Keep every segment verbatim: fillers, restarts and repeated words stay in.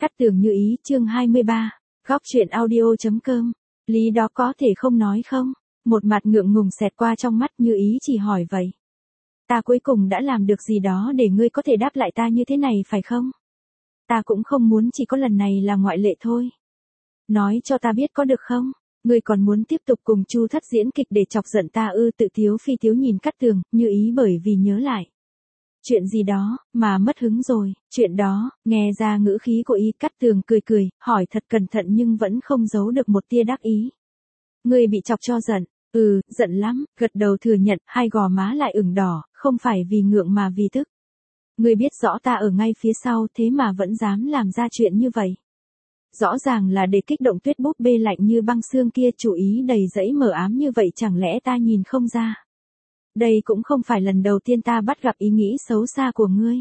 Cát Tường Như Ý chương hai mươi ba, góc truyện audio.com, lý đó có thể không nói không? Một mặt ngượng ngùng xẹt qua trong mắt Như Ý chỉ hỏi vậy. Ta cuối cùng đã làm được gì đó để ngươi có thể đáp lại ta như thế này phải không? Ta cũng không muốn chỉ có lần này là ngoại lệ thôi. Nói cho ta biết có được không? Ngươi còn muốn tiếp tục cùng Chu Thất diễn kịch để chọc giận ta ư? Tự tiếu phi tiếu nhìn Cát Tường Như Ý bởi vì nhớ lại chuyện gì đó, mà mất hứng rồi, chuyện đó, nghe ra ngữ khí của ý. Cát Tường cười cười, hỏi thật cẩn thận nhưng vẫn không giấu được một tia đắc ý. Ngươi bị chọc cho giận, ừ, giận lắm, gật đầu thừa nhận, hai gò má lại ửng đỏ, không phải vì ngượng mà vì tức. Ngươi biết rõ ta ở ngay phía sau thế mà vẫn dám làm ra chuyện như vậy. Rõ ràng là để kích động Tuyết búp bê lạnh như băng xương kia, chủ ý đầy dẫy mờ ám như vậy, chẳng lẽ ta nhìn không ra? Đây cũng không phải lần đầu tiên ta bắt gặp ý nghĩ xấu xa của ngươi.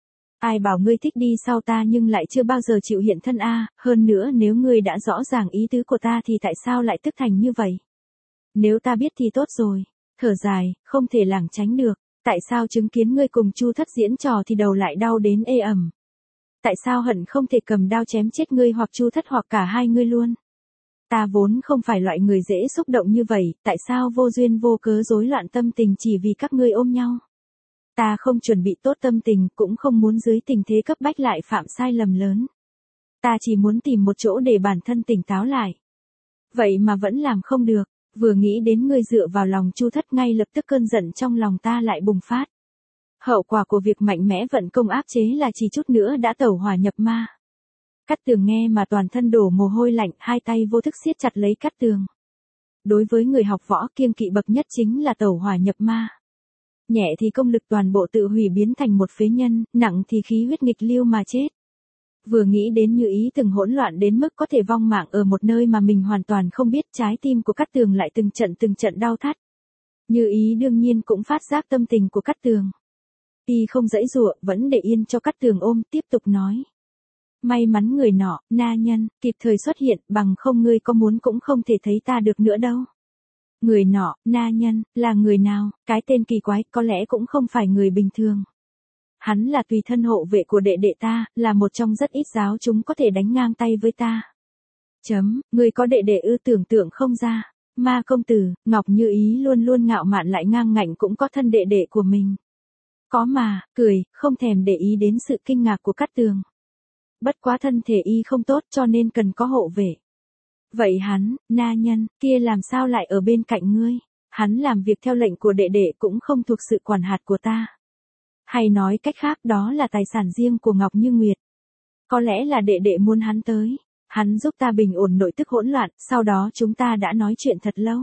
Ai bảo ngươi thích đi sau ta nhưng lại chưa bao giờ chịu hiện thân a, hơn nữa nếu ngươi đã rõ ràng ý tứ của ta thì tại sao lại tức thành như vậy? Nếu ta biết thì tốt rồi, thở dài, không thể lảng tránh được, tại sao chứng kiến ngươi cùng Chu Thất diễn trò thì đầu lại đau đến ê ẩm? Tại sao hận không thể cầm đao chém chết ngươi hoặc Chu Thất hoặc cả hai ngươi luôn? Ta vốn không phải loại người dễ xúc động như vậy, tại sao vô duyên vô cớ rối loạn tâm tình chỉ vì các ngươi ôm nhau? Ta không chuẩn bị tốt tâm tình, cũng không muốn dưới tình thế cấp bách lại phạm sai lầm lớn. Ta chỉ muốn tìm một chỗ để bản thân tỉnh táo lại. Vậy mà vẫn làm không được, vừa nghĩ đến ngươi dựa vào lòng Chu Thất ngay lập tức cơn giận trong lòng ta lại bùng phát. Hậu quả của việc mạnh mẽ vận công áp chế là chỉ chút nữa đã tẩu hỏa nhập ma. Cát Tường nghe mà toàn thân đổ mồ hôi lạnh, hai tay vô thức siết chặt lấy Cát Tường. Đối với người học võ, kiêng kỵ bậc nhất chính là tẩu hỏa nhập ma. Nhẹ thì công lực toàn bộ tự hủy biến thành một phế nhân, nặng thì khí huyết nghịch lưu mà chết. Vừa nghĩ đến Như Ý từng hỗn loạn đến mức có thể vong mạng ở một nơi mà mình hoàn toàn không biết, trái tim của Cát Tường lại từng trận từng trận đau thắt. Như Ý đương nhiên cũng phát giác tâm tình của Cát Tường. Y không giãy giụa, vẫn để yên cho Cát Tường ôm, tiếp tục nói. May mắn người nọ, na nhân, kịp thời xuất hiện, bằng không ngươi có muốn cũng không thể thấy ta được nữa đâu. Người nọ, na nhân, là người nào? Cái tên kỳ quái, có lẽ cũng không phải người bình thường. Hắn là tùy thân hộ vệ của đệ đệ ta, là một trong rất ít giáo chúng có thể đánh ngang tay với ta. Chấm, ngươi có đệ đệ ư? Tưởng tượng không ra. Ma công tử, Ngọc Như Ý luôn luôn ngạo mạn lại ngang ngạnh cũng có thân đệ đệ của mình. Có mà, cười, không thèm để ý đến sự kinh ngạc của Cát Tường. Bất quá thân thể y không tốt cho nên cần có hộ vệ. Vậy hắn, na nhân, kia làm sao lại ở bên cạnh ngươi? Hắn làm việc theo lệnh của đệ đệ cũng không thuộc sự quản hạt của ta. Hay nói cách khác đó là tài sản riêng của Ngọc Như Nguyệt. Có lẽ là đệ đệ muốn hắn tới. Hắn giúp ta bình ổn nội tức hỗn loạn, sau đó chúng ta đã nói chuyện thật lâu.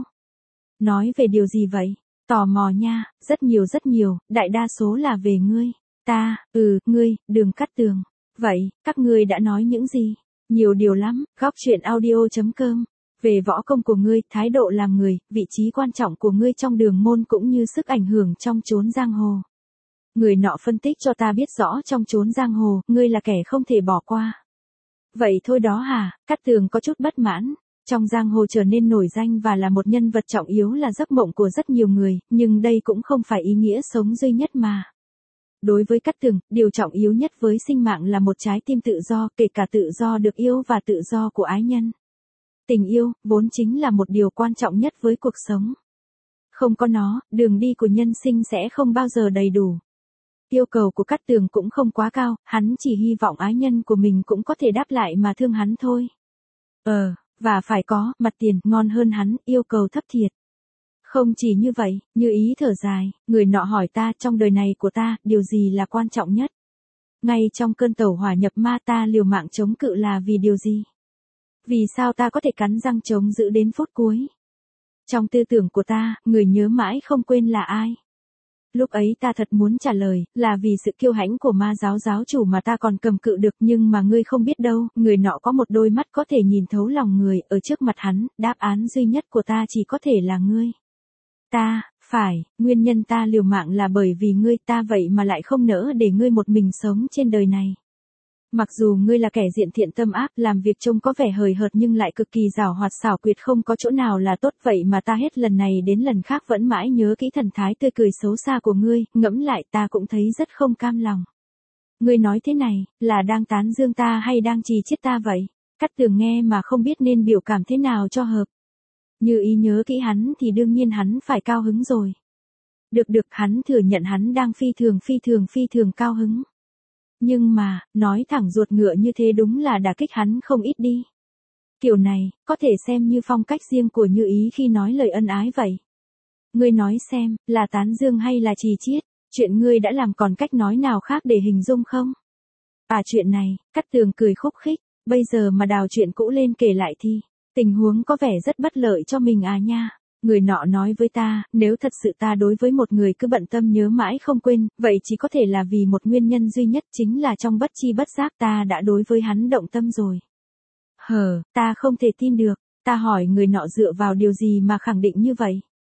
Nói về điều gì vậy? Tò mò nha, rất nhiều rất nhiều, đại đa số là về ngươi. Ta, ừ, ngươi, Đường Cát Tường. Vậy, các ngươi đã nói những gì? Nhiều điều lắm, góc truyện audio.com. Về võ công của ngươi, thái độ làm người, vị trí quan trọng của ngươi trong đường môn cũng như sức ảnh hưởng trong chốn giang hồ. Người nọ phân tích cho ta biết rõ trong chốn giang hồ, ngươi là kẻ không thể bỏ qua. Vậy thôi đó hả? Cát Tường có chút bất mãn. Trong giang hồ trở nên nổi danh và là một nhân vật trọng yếu là giấc mộng của rất nhiều người, nhưng đây cũng không phải ý nghĩa sống duy nhất mà. Đối với Cát Tường, điều trọng yếu nhất với sinh mạng là một trái tim tự do, kể cả tự do được yêu và tự do của ái nhân. Tình yêu, vốn chính là một điều quan trọng nhất với cuộc sống. Không có nó, đường đi của nhân sinh sẽ không bao giờ đầy đủ. Yêu cầu của Cát Tường cũng không quá cao, hắn chỉ hy vọng ái nhân của mình cũng có thể đáp lại mà thương hắn thôi. Ờ, và phải có, mặt tiền, ngon hơn hắn, yêu cầu thấp thiệt. Không chỉ như vậy, Như Ý thở dài, người nọ hỏi ta trong đời này của ta, điều gì là quan trọng nhất? Ngay trong cơn tẩu hỏa nhập ma ta liều mạng chống cự là vì điều gì? Vì sao ta có thể cắn răng chống giữ đến phút cuối? Trong tư tưởng của ta, người nhớ mãi không quên là ai? Lúc ấy ta thật muốn trả lời, là vì sự kiêu hãnh của ma giáo giáo chủ mà ta còn cầm cự được, nhưng mà ngươi không biết đâu, người nọ có một đôi mắt có thể nhìn thấu lòng người, ở trước mặt hắn, đáp án duy nhất của ta chỉ có thể là ngươi. Ta, phải, nguyên nhân ta liều mạng là bởi vì ngươi, ta vậy mà lại không nỡ để ngươi một mình sống trên đời này. Mặc dù ngươi là kẻ diện thiện tâm ác, làm việc trông có vẻ hời hợt nhưng lại cực kỳ giàu hoạt xảo quyệt, không có chỗ nào là tốt, vậy mà ta hết lần này đến lần khác vẫn mãi nhớ kỹ thần thái tươi cười xấu xa của ngươi, ngẫm lại ta cũng thấy rất không cam lòng. Ngươi nói thế này, là đang tán dương ta hay đang chì chiết ta vậy? Cát Tường nghe mà không biết nên biểu cảm thế nào cho hợp. Như Ý nhớ kỹ hắn thì đương nhiên hắn phải cao hứng rồi. Được được, hắn thừa nhận hắn đang phi thường phi thường phi thường cao hứng. Nhưng mà, nói thẳng ruột ngựa như thế đúng là đả kích hắn không ít đi. Kiểu này, có thể xem như phong cách riêng của Như Ý khi nói lời ân ái vậy. Ngươi nói xem, là tán dương hay là chì chiết? Chuyện ngươi đã làm còn cách nói nào khác để hình dung không? À, chuyện này, Cát Tường cười khúc khích, bây giờ mà đào chuyện cũ lên kể lại thì, tình huống có vẻ rất bất lợi cho mình à nha. Người nọ nói với ta, nếu thật sự ta đối với một người cứ bận tâm nhớ mãi không quên, vậy chỉ có thể là vì một nguyên nhân duy nhất, chính là trong bất chi bất giác ta đã đối với hắn động tâm rồi. Hờ, ta không thể tin được, ta hỏi người nọ dựa vào điều gì mà khẳng định như vậy?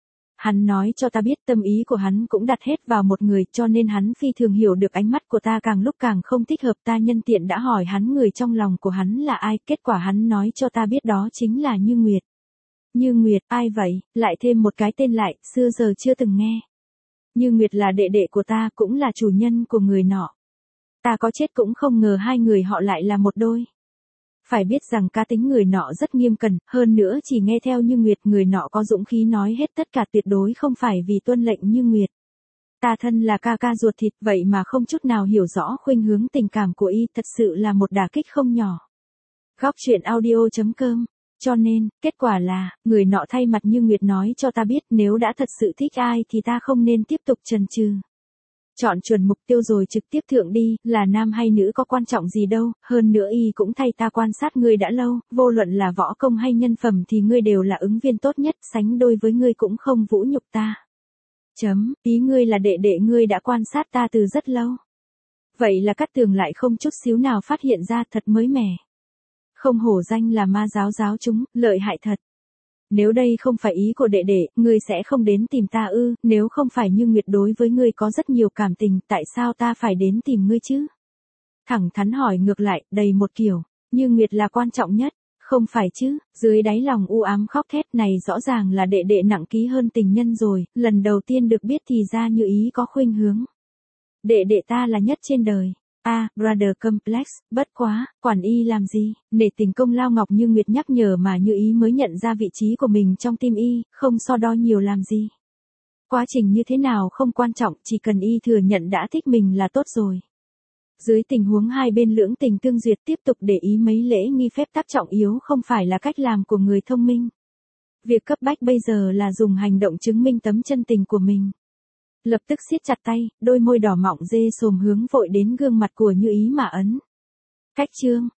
Hắn nói cho ta biết tâm ý của hắn cũng đặt hết vào một người, cho nên hắn phi thường hiểu được ánh mắt của ta càng lúc càng không thích hợp. Ta nhân tiện đã hỏi hắn người trong lòng của hắn là ai, kết quả hắn nói cho ta biết đó chính là Như Nguyệt. Như Nguyệt, ai vậy? Lại thêm một cái tên lại, xưa giờ chưa từng nghe. Như Nguyệt là đệ đệ của ta, cũng là chủ nhân của người nọ. Ta có chết cũng không ngờ hai người họ lại là một đôi. Phải biết rằng cá tính người nọ rất nghiêm cẩn, hơn nữa chỉ nghe theo Như Nguyệt, người nọ có dũng khí nói hết tất cả, tuyệt đối không phải vì tuân lệnh Như Nguyệt. Ta thân là ca ca ruột thịt vậy mà không chút nào hiểu rõ khuynh hướng tình cảm của y, thật sự là một đả kích không nhỏ. Góc truyện audio chấm com. Cho nên, kết quả là, người nọ thay mặt Như Nguyệt nói cho ta biết nếu đã thật sự thích ai thì ta không nên tiếp tục chần chừ. Chọn chuẩn mục tiêu rồi trực tiếp thượng đi, là nam hay nữ có quan trọng gì đâu, hơn nữa y cũng thay ta quan sát ngươi đã lâu, vô luận là võ công hay nhân phẩm thì ngươi đều là ứng viên tốt nhất, sánh đôi với ngươi cũng không vũ nhục ta. Chấm, ý ngươi là đệ đệ ngươi đã quan sát ta từ rất lâu. Vậy là Cát Tường lại không chút xíu nào phát hiện ra, thật mới mẻ. Không hổ danh là ma giáo giáo chúng, lợi hại thật. Nếu đây không phải ý của đệ đệ, ngươi sẽ không đến tìm ta ư? Nếu không phải Như Nguyệt đối với ngươi có rất nhiều cảm tình, tại sao ta phải đến tìm ngươi chứ? Thẳng thắn hỏi ngược lại, đầy một kiểu, Như Nguyệt là quan trọng nhất, không phải chứ? Dưới đáy lòng u ám khóc thét, này rõ ràng là đệ đệ nặng ký hơn tình nhân rồi, lần đầu tiên được biết thì ra Như Ý có khuynh hướng. Đệ đệ ta là nhất trên đời. A, à, brother complex, bất quá, quản y làm gì, nể tình công lao Ngọc Như Nguyệt nhắc nhở mà Như Ý mới nhận ra vị trí của mình trong tim y, không so đo nhiều làm gì. Quá trình như thế nào không quan trọng, chỉ cần y thừa nhận đã thích mình là tốt rồi. Dưới tình huống hai bên lưỡng tình tương duyệt, tiếp tục để ý mấy lễ nghi phép tắc trọng yếu không phải là cách làm của người thông minh. Việc cấp bách bây giờ là dùng hành động chứng minh tấm chân tình của mình. Lập tức siết chặt tay, đôi môi đỏ mọng dê sồm hướng vội đến gương mặt của Như Ý mà ấn. Cách chương,